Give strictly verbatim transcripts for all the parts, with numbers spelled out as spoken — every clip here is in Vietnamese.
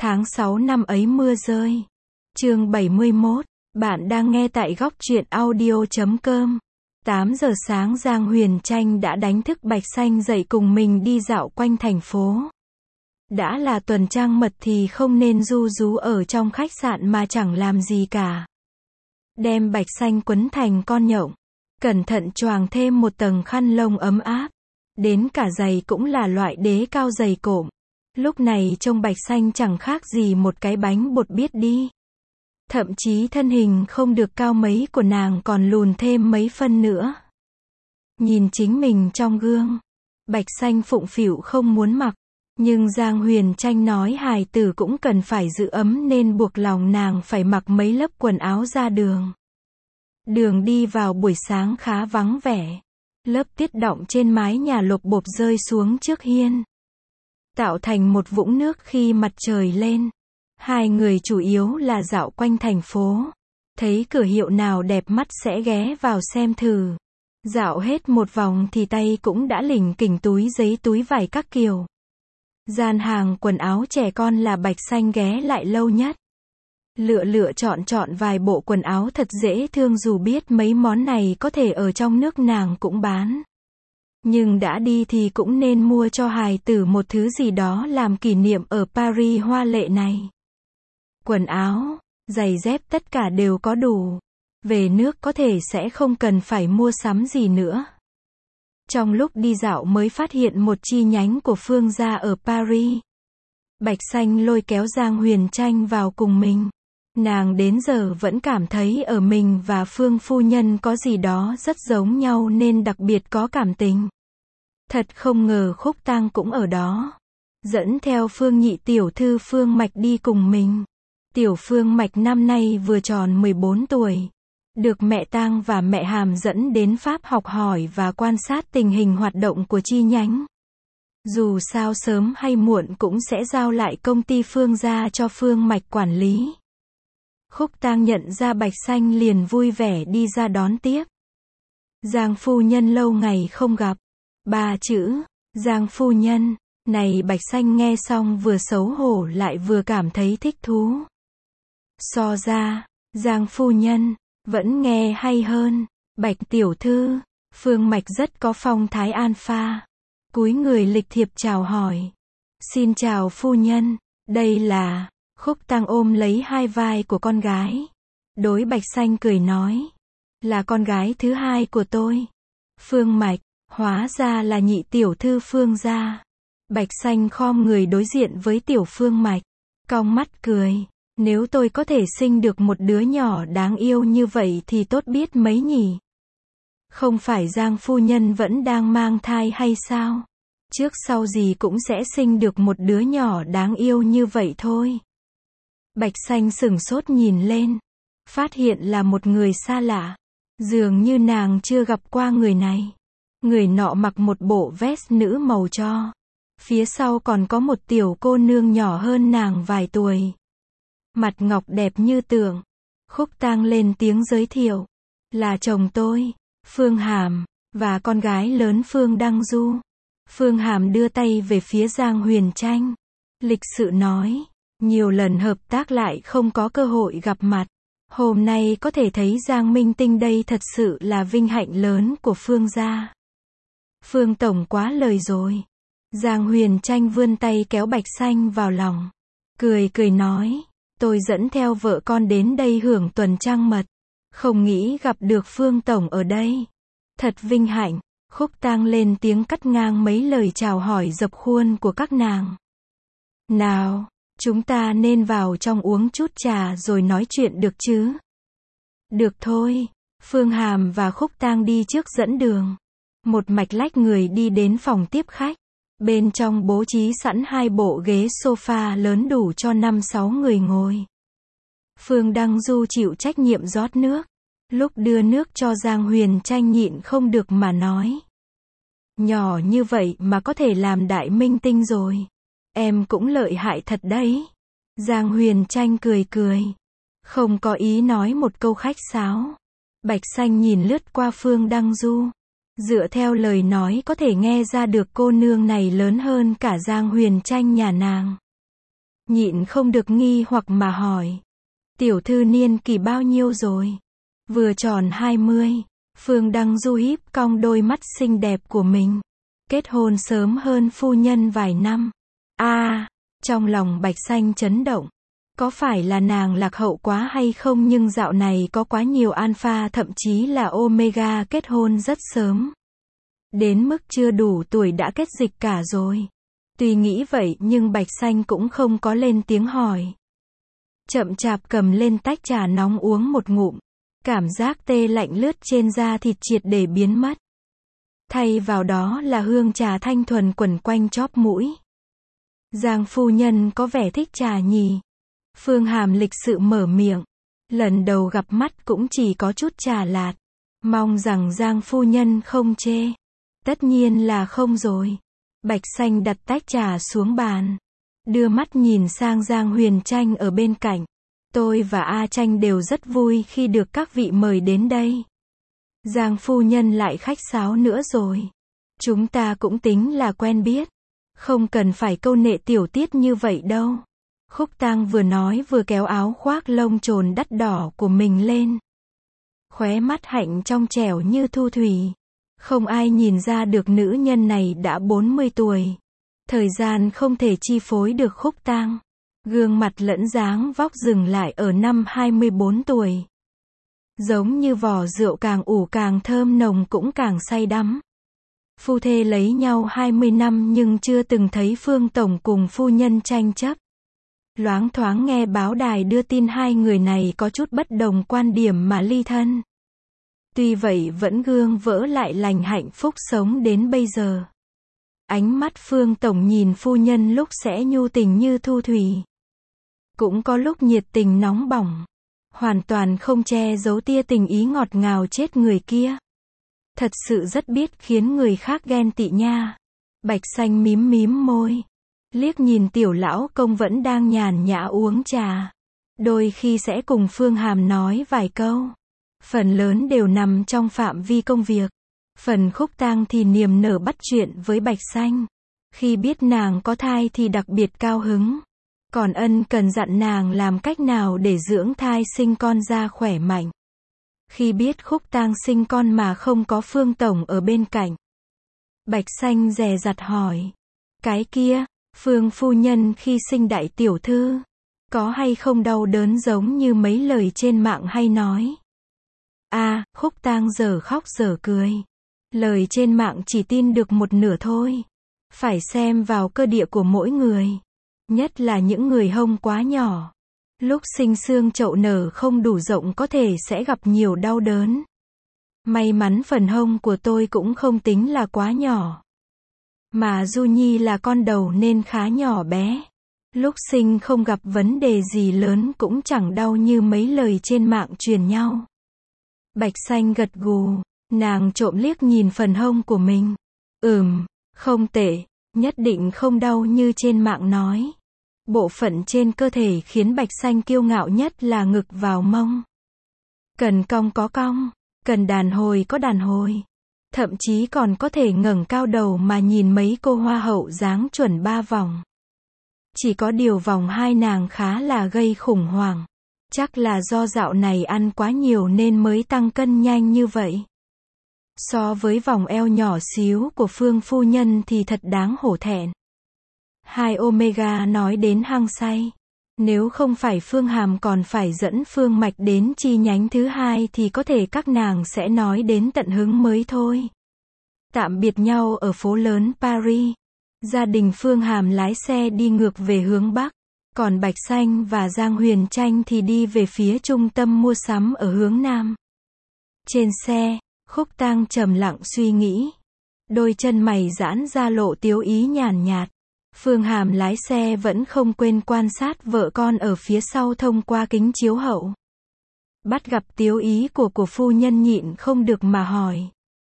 Tháng sáu năm ấy mưa rơi. Chương bảy mươi mốt. Bạn đang nghe tại góc truyện audio chấm com. tám giờ sáng Giang Huyền Tranh đã đánh thức Bạch Xanh dậy cùng mình đi dạo quanh thành phố. Đã là tuần trăng mật thì không nên ru rú ở trong khách sạn mà chẳng làm gì cả. Đem Bạch Xanh quấn thành con nhộng. Cẩn thận choàng thêm một tầng khăn lông ấm áp. Đến cả giày cũng là loại đế cao dày cộm. Lúc này trông Bạch Xanh chẳng khác gì một cái bánh bột biết đi. Thậm chí thân hình không được cao mấy của nàng còn lùn thêm mấy phân nữa. Nhìn chính mình trong gương, Bạch Xanh phụng phịu không muốn mặc. Nhưng Giang Huyền Tranh nói hài tử cũng cần phải giữ ấm nên buộc lòng nàng phải mặc mấy lớp quần áo ra đường. Đường đi vào buổi sáng khá vắng vẻ. Lớp tiết đọng trên mái nhà lộp bộp rơi xuống trước hiên, tạo thành một vũng nước khi mặt trời lên. Hai người chủ yếu là dạo quanh thành phố. Thấy cửa hiệu nào đẹp mắt sẽ ghé vào xem thử. Dạo hết một vòng thì tay cũng đã lỉnh kỉnh túi giấy túi vải các kiểu. Gian hàng quần áo trẻ con là Bạch Xanh ghé lại lâu nhất. Lựa lựa chọn chọn vài bộ quần áo thật dễ thương dù biết mấy món này có thể ở trong nước nàng cũng bán. Nhưng đã đi thì cũng nên mua cho hài tử một thứ gì đó làm kỷ niệm ở Paris hoa lệ này. Quần áo, giày dép tất cả đều có đủ. Về nước có thể sẽ không cần phải mua sắm gì nữa. Trong lúc đi dạo mới phát hiện một chi nhánh của Phương gia ở Paris. Bạch Xanh lôi kéo Giang Huyền Tranh vào cùng mình. Nàng đến giờ vẫn cảm thấy ở mình và Phương phu nhân có gì đó rất giống nhau nên đặc biệt có cảm tình. Thật không ngờ Khúc Tang cũng ở đó. Dẫn theo Phương nhị tiểu thư Phương Mạch đi cùng mình. Tiểu Phương Mạch năm nay vừa tròn mười bốn tuổi. Được mẹ Tang và mẹ Hàm dẫn đến Pháp học hỏi và quan sát tình hình hoạt động của chi nhánh. Dù sao sớm hay muộn cũng sẽ giao lại công ty Phương gia cho Phương Mạch quản lý. Khúc Tang nhận ra Bạch Xanh liền vui vẻ đi ra đón tiếp. Giang phu nhân lâu ngày không gặp. Ba chữ, Giang phu nhân, này Bạch Xanh nghe xong vừa xấu hổ lại vừa cảm thấy thích thú. So ra, Giang phu nhân, vẫn nghe hay hơn. Bạch tiểu thư, Phương Mạch rất có phong thái alpha. Cúi người lịch thiệp chào hỏi. Xin chào phu nhân, đây là... Khúc Tang ôm lấy hai vai của con gái. Đối Bạch Xanh cười nói. Là con gái thứ hai của tôi. Phương Mạch, hóa ra là nhị tiểu thư Phương gia. Bạch Xanh khom người đối diện với tiểu Phương Mạch. Cong mắt cười. Nếu tôi có thể sinh được một đứa nhỏ đáng yêu như vậy thì tốt biết mấy nhỉ. Không phải Giang phu nhân vẫn đang mang thai hay sao? Trước sau gì cũng sẽ sinh được một đứa nhỏ đáng yêu như vậy thôi. Bạch Xanh sửng sốt nhìn lên. Phát hiện là một người xa lạ. Dường như nàng chưa gặp qua người này. Người nọ mặc một bộ vest nữ màu tro. Phía sau còn có một tiểu cô nương nhỏ hơn nàng vài tuổi. Mặt ngọc đẹp như tượng. Khúc Tang lên tiếng giới thiệu. Là chồng tôi, Phương Hàm, và con gái lớn Phương Đăng Du. Phương Hàm đưa tay về phía Giang Huyền Tranh. Lịch sự nói. Nhiều lần hợp tác lại không có cơ hội gặp mặt. Hôm nay có thể thấy Giang Minh Tinh đây thật sự là vinh hạnh lớn của Phương gia. Phương tổng quá lời rồi. Giang Huyền Tranh vươn tay kéo Bạch Xanh vào lòng. Cười cười nói. Tôi dẫn theo vợ con đến đây hưởng tuần trăng mật. Không nghĩ gặp được Phương tổng ở đây. Thật vinh hạnh. Khúc Tang lên tiếng cắt ngang mấy lời chào hỏi dập khuôn của các nàng. Nào, chúng ta nên vào trong uống chút trà rồi nói chuyện được chứ? Được thôi. Phương Hàm và Khúc Tang đi trước dẫn đường. Một mạch lách người đi đến phòng tiếp khách. Bên trong bố trí sẵn hai bộ ghế sofa lớn đủ cho năm sáu người ngồi. Phương Đăng Du chịu trách nhiệm rót nước. Lúc đưa nước cho Giang Huyền Tranh nhịn không được mà nói. Nhỏ như vậy mà có thể làm đại minh tinh rồi. Em cũng lợi hại thật đấy. Giang Huyền Tranh cười cười. Không có ý nói một câu khách sáo. Bạch Xanh nhìn lướt qua Phương Đăng Du. Dựa theo lời nói có thể nghe ra được cô nương này lớn hơn cả Giang Huyền Tranh nhà nàng. nhịn không được nghi hoặc mà hỏi. Tiểu thư niên kỳ bao nhiêu rồi? Vừa tròn hai mươi. Phương Đăng Du híp cong đôi mắt xinh đẹp của mình. Kết hôn sớm hơn phu nhân vài năm. A, à, trong lòng Bạch Xanh chấn động. Có phải là nàng lạc hậu quá hay không, nhưng dạo này có quá nhiều alpha thậm chí là omega kết hôn rất sớm. Đến mức chưa đủ tuổi đã kết dịch cả rồi. Tuy nghĩ vậy nhưng Bạch Xanh cũng không có lên tiếng hỏi. Chậm chạp cầm lên tách trà nóng uống một ngụm. Cảm giác tê lạnh lướt trên da thịt triệt để biến mất. Thay vào đó là hương trà thanh thuần quẩn quanh chóp mũi. Giang phu nhân có vẻ thích trà nhì. Phương Hàm lịch sự mở miệng. Lần đầu gặp mắt cũng chỉ có chút trà lạt. Mong rằng Giang phu nhân không chê. Tất nhiên là không rồi. Bạch Xanh đặt tách trà xuống bàn. Đưa mắt nhìn sang Giang Huyền Tranh ở bên cạnh. Tôi và A Tranh đều rất vui khi được các vị mời đến đây. Giang phu nhân lại khách sáo nữa rồi. Chúng ta cũng tính là quen biết. Không cần phải câu nệ tiểu tiết như vậy đâu. Khúc Tang vừa nói vừa kéo áo khoác lông trồn đắt đỏ của mình lên. Khóe mắt hạnh trong trẻo như thu thủy. Không ai nhìn ra được nữ nhân này đã bốn mươi tuổi. Thời gian không thể chi phối được Khúc Tang. Gương mặt lẫn dáng vóc dừng lại ở năm hai mươi bốn tuổi. Giống như vỏ rượu càng ủ càng thơm nồng cũng càng say đắm. Phu thê lấy nhau hai mươi năm nhưng chưa từng thấy Phương Tổng cùng phu nhân tranh chấp. Loáng thoáng nghe báo đài đưa tin hai người này có chút bất đồng quan điểm mà ly thân. Tuy vậy vẫn gương vỡ lại lành hạnh phúc sống đến bây giờ. Ánh mắt Phương Tổng nhìn phu nhân lúc sẽ nhu tình như thu thủy. Cũng có lúc nhiệt tình nóng bỏng. Hoàn toàn không che giấu tia tình ý ngọt ngào chết người kia. Thật sự rất biết khiến người khác ghen tị nha. Bạch Xanh mím mím môi. Liếc nhìn tiểu lão công vẫn đang nhàn nhã uống trà. Đôi khi sẽ cùng Phương Hàm nói vài câu. Phần lớn đều nằm trong phạm vi công việc. Phần Khúc Tang thì niềm nở bắt chuyện với Bạch Xanh. Khi biết nàng có thai thì đặc biệt cao hứng. Còn ân cần dặn nàng làm cách nào để dưỡng thai sinh con ra khỏe mạnh. Khi biết Khúc Tang sinh con mà không có Phương Tổng ở bên cạnh. Bạch Xanh dè dặt hỏi. Cái kia, Phương phu nhân khi sinh đại tiểu thư, có hay không đau đớn giống như mấy lời trên mạng hay nói? À, Khúc Tang giờ khóc giờ cười. Lời trên mạng chỉ tin được một nửa thôi. Phải xem vào cơ địa của mỗi người. Nhất là những người hông quá nhỏ. Lúc sinh xương chậu nở không đủ rộng có thể sẽ gặp nhiều đau đớn. May mắn phần hông của tôi cũng không tính là quá nhỏ. Mà Du Nhi là con đầu nên khá nhỏ bé. Lúc sinh không gặp vấn đề gì lớn cũng chẳng đau như mấy lời trên mạng truyền nhau. Bạch Xanh gật gù, nàng trộm liếc nhìn phần hông của mình. Ừm, không tệ, nhất định không đau như trên mạng nói. Bộ phận trên cơ thể khiến Bạch Xanh kiêu ngạo nhất là ngực vào mông. Cần cong có cong, cần đàn hồi có đàn hồi. Thậm chí còn có thể ngẩng cao đầu mà nhìn mấy cô hoa hậu dáng chuẩn ba vòng. Chỉ có điều vòng hai nàng khá là gây khủng hoảng. Chắc là do dạo này ăn quá nhiều nên mới tăng cân nhanh như vậy. So với vòng eo nhỏ xíu của Phương phu nhân thì thật đáng hổ thẹn. Hai Omega nói đến hăng say. Nếu không phải Phương Hàm còn phải dẫn Phương Mạch đến chi nhánh thứ hai thì có thể các nàng sẽ nói đến tận hứng mới thôi. Tạm biệt nhau ở phố lớn Paris. Gia đình Phương Hàm lái xe đi ngược về hướng Bắc. Còn Bạch Xanh và Giang Huyền Tranh thì đi về phía trung tâm mua sắm ở hướng Nam. Trên xe, Khúc Tang trầm lặng suy nghĩ. Đôi chân mày giãn ra lộ tiếu ý nhàn nhạt. Phương Hàm lái xe vẫn không quên quan sát vợ con ở phía sau thông qua kính chiếu hậu. Bắt gặp tiếu ý của của phu nhân nhịn không được mà hỏi.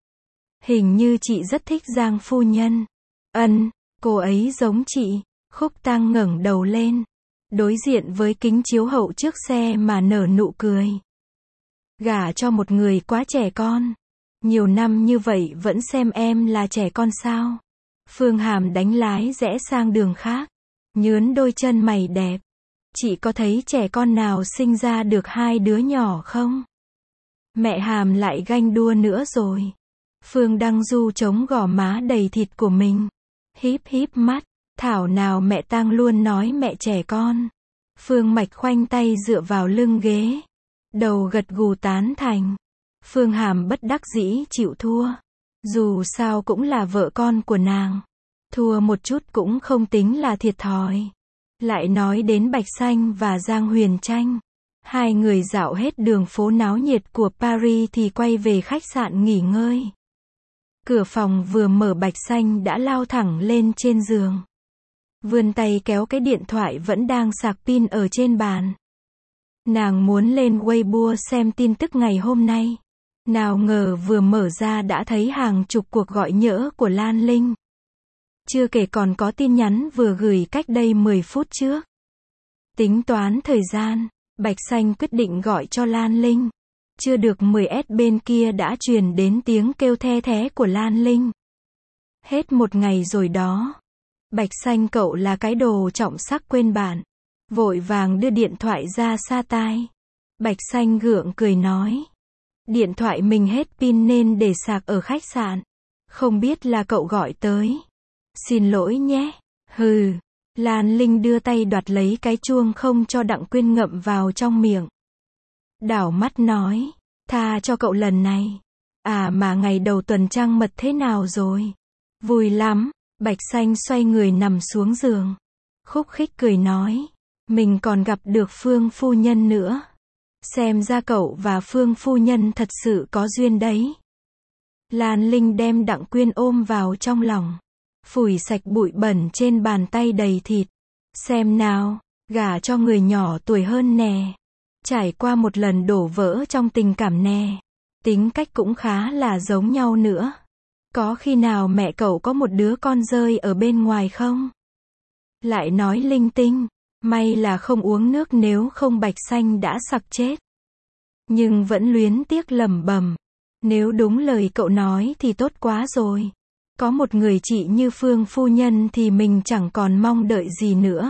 Hình như chị rất thích Giang phu nhân. Ân, cô ấy giống chị. Khúc Tang ngẩng đầu lên. Đối diện với kính chiếu hậu trước xe mà nở nụ cười. Gả cho một người quá trẻ con. Nhiều năm như vậy vẫn xem em là trẻ con sao? Phương Hàm đánh lái rẽ sang đường khác. nhướn đôi chân mày đẹp. Chị có thấy trẻ con nào sinh ra được hai đứa nhỏ không? Mẹ Hàm lại ganh đua nữa rồi. Phương Đăng Du chống gò má đầy thịt của mình. Híp híp mắt, thảo nào mẹ Tang luôn nói mẹ trẻ con. Phương Mạch khoanh tay dựa vào lưng ghế. Đầu gật gù tán thành. Phương Hàm bất đắc dĩ chịu thua. Dù sao cũng là vợ con của nàng. Thua một chút cũng không tính là thiệt thòi. Lại nói đến Bạch Xanh và Giang Huyền Tranh. Hai người dạo hết đường phố náo nhiệt của Paris thì quay về khách sạn nghỉ ngơi. Cửa phòng vừa mở Bạch Xanh đã lao thẳng lên trên giường. Vươn tay kéo cái điện thoại vẫn đang sạc pin ở trên bàn. Nàng muốn lên Weibo xem tin tức ngày hôm nay. Nào ngờ vừa mở ra đã thấy hàng chục cuộc gọi nhỡ của Lan Linh. Chưa kể còn có tin nhắn vừa gửi cách đây mười phút trước. Tính toán thời gian, Bạch Xanh quyết định gọi cho Lan Linh. Chưa được mười phút bên kia đã truyền đến tiếng kêu the thé của Lan Linh. Hết một ngày rồi đó. Bạch Xanh cậu là cái đồ trọng sắc quên bạn. Vội vàng đưa điện thoại ra xa tai. Bạch Xanh gượng cười nói. Điện thoại mình hết pin nên để sạc ở khách sạn. Không biết là cậu gọi tới. Xin lỗi nhé. Hừ. Lan Linh đưa tay đoạt lấy cái chuông không cho Đặng Quyên ngậm vào trong miệng. Đảo mắt nói. Tha cho cậu lần này. À mà ngày đầu tuần trăng mật thế nào rồi? Vui lắm. Bạch Xanh xoay người nằm xuống giường. Khúc khích cười nói. Mình còn gặp được Phương phu nhân nữa. Xem ra cậu và Phương phu nhân thật sự có duyên đấy. Lan Linh đem Đặng Quyên ôm vào trong lòng. Phủi sạch bụi bẩn trên bàn tay đầy thịt. Xem nào, gả cho người nhỏ tuổi hơn nè. Trải qua một lần đổ vỡ trong tình cảm nè. Tính cách cũng khá là giống nhau nữa. Có khi nào mẹ cậu có một đứa con rơi ở bên ngoài không? Lại nói linh tinh. May là không uống nước nếu không Bạch Xanh đã sặc chết. Nhưng vẫn luyến tiếc lẩm bẩm. Nếu đúng lời cậu nói thì tốt quá rồi. Có một người chị như Phương phu nhân thì mình chẳng còn mong đợi gì nữa.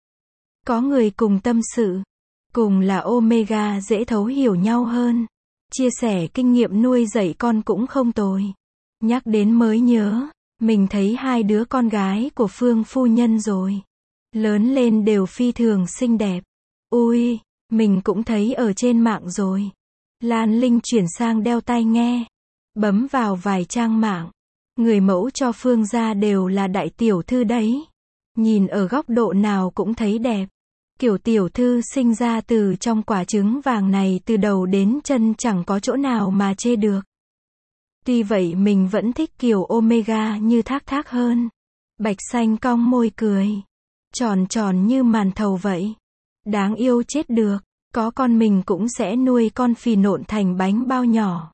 Có người cùng tâm sự. Cùng là Omega dễ thấu hiểu nhau hơn. Chia sẻ kinh nghiệm nuôi dạy con cũng không tồi. Nhắc đến mới nhớ. Mình thấy hai đứa con gái của Phương phu nhân rồi. Lớn lên đều phi thường xinh đẹp. Ui, mình cũng thấy ở trên mạng rồi. Lan Linh chuyển sang đeo tai nghe. Bấm vào vài trang mạng. Người mẫu cho Phương gia đều là đại tiểu thư đấy. Nhìn ở góc độ nào cũng thấy đẹp. Kiểu tiểu thư sinh ra từ trong quả trứng vàng này từ đầu đến chân chẳng có chỗ nào mà chê được. Tuy vậy mình vẫn thích kiểu Omega như Thác Thác hơn. Bạch Xanh cong môi cười. Tròn tròn như màn thầu vậy. Đáng yêu chết được. Có con mình cũng sẽ nuôi con phì nộn thành bánh bao nhỏ.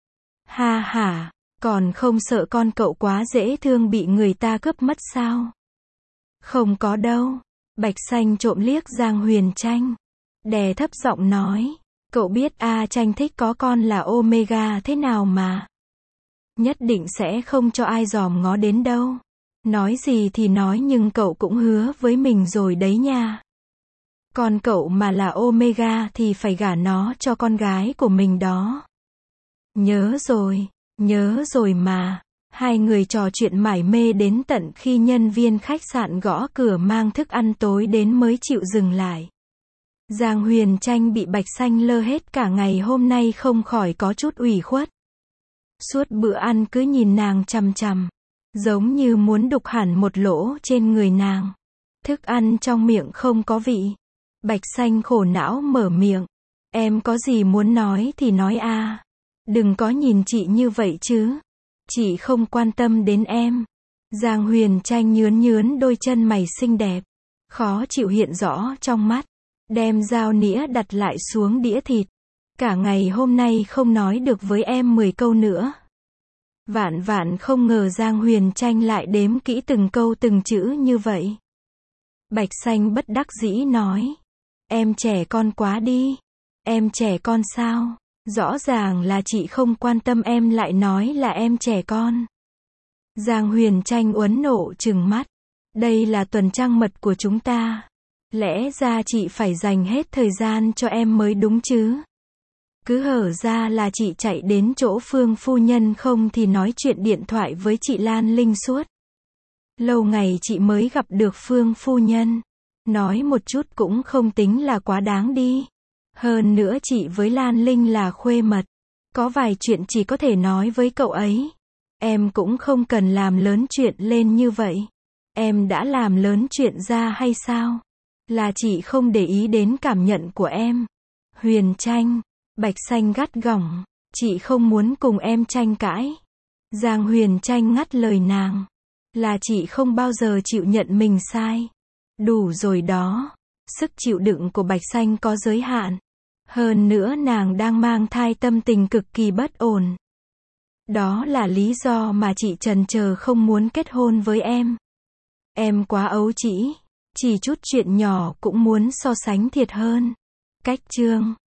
Ha ha, còn không sợ con cậu quá dễ thương bị người ta cướp mất sao? Không có đâu. Bạch Xanh trộm liếc Giang Huyền Tranh. Đè thấp giọng nói. Cậu biết A Tranh thích có con là Omega thế nào mà. Nhất định sẽ không cho ai dòm ngó đến đâu. Nói gì thì nói nhưng cậu cũng hứa với mình rồi đấy nha. Con cậu mà là Omega thì phải gả nó cho con gái của mình đó. Nhớ rồi, nhớ rồi mà. Hai người trò chuyện mải mê đến tận khi nhân viên khách sạn gõ cửa mang thức ăn tối đến mới chịu dừng lại. Giang Huyền Tranh bị Bạch Xanh lơ hết cả ngày hôm nay không khỏi có chút ủy khuất. Suốt bữa ăn cứ nhìn nàng chằm chằm. Giống như muốn đục hẳn một lỗ trên người nàng. Thức ăn trong miệng không có vị. Bạch Xanh khổ não mở miệng. Em có gì muốn nói thì nói a. Đừng có nhìn chị như vậy chứ. Chị không quan tâm đến em. Giang Huyền Tranh nhướn nhướn đôi chân mày xinh đẹp. Khó chịu hiện rõ trong mắt. Đem dao nĩa đặt lại xuống đĩa thịt. Cả ngày hôm nay không nói được với em mười câu nữa. Vạn vạn không ngờ Giang Huyền Tranh lại đếm kỹ từng câu từng chữ như vậy. Bạch Xanh bất đắc dĩ nói. Em trẻ con quá đi. Em trẻ con sao? Rõ ràng là chị không quan tâm em lại nói là em trẻ con. Giang Huyền Tranh uốn nộ trừng mắt. Đây là tuần trăng mật của chúng ta. Lẽ ra chị phải dành hết thời gian cho em mới đúng chứ. Cứ hở ra là chị chạy đến chỗ Phương phu nhân, không thì nói chuyện điện thoại với chị Lan Linh suốt. Lâu ngày chị mới gặp được Phương phu nhân. Nói một chút cũng không tính là quá đáng đi. Hơn nữa chị với Lan Linh là khuê mật. Có vài chuyện chỉ có thể nói với cậu ấy. Em cũng không cần làm lớn chuyện lên như vậy. Em đã làm lớn chuyện ra hay sao? Là chị không để ý đến cảm nhận của em. Huyền Tranh. Bạch Xanh gắt gỏng. Chị không muốn cùng em tranh cãi. Giang Huyền Tranh ngắt lời nàng. Là chị không bao giờ chịu nhận mình sai. Đủ rồi đó. Sức chịu đựng của Bạch Xanh có giới hạn. Hơn nữa nàng đang mang thai, tâm tình cực kỳ bất ổn. Đó là lý do mà chị chần chờ không muốn kết hôn với em. Em quá ấu trĩ. Chỉ chút chuyện nhỏ cũng muốn so sánh thiệt hơn. Cách chương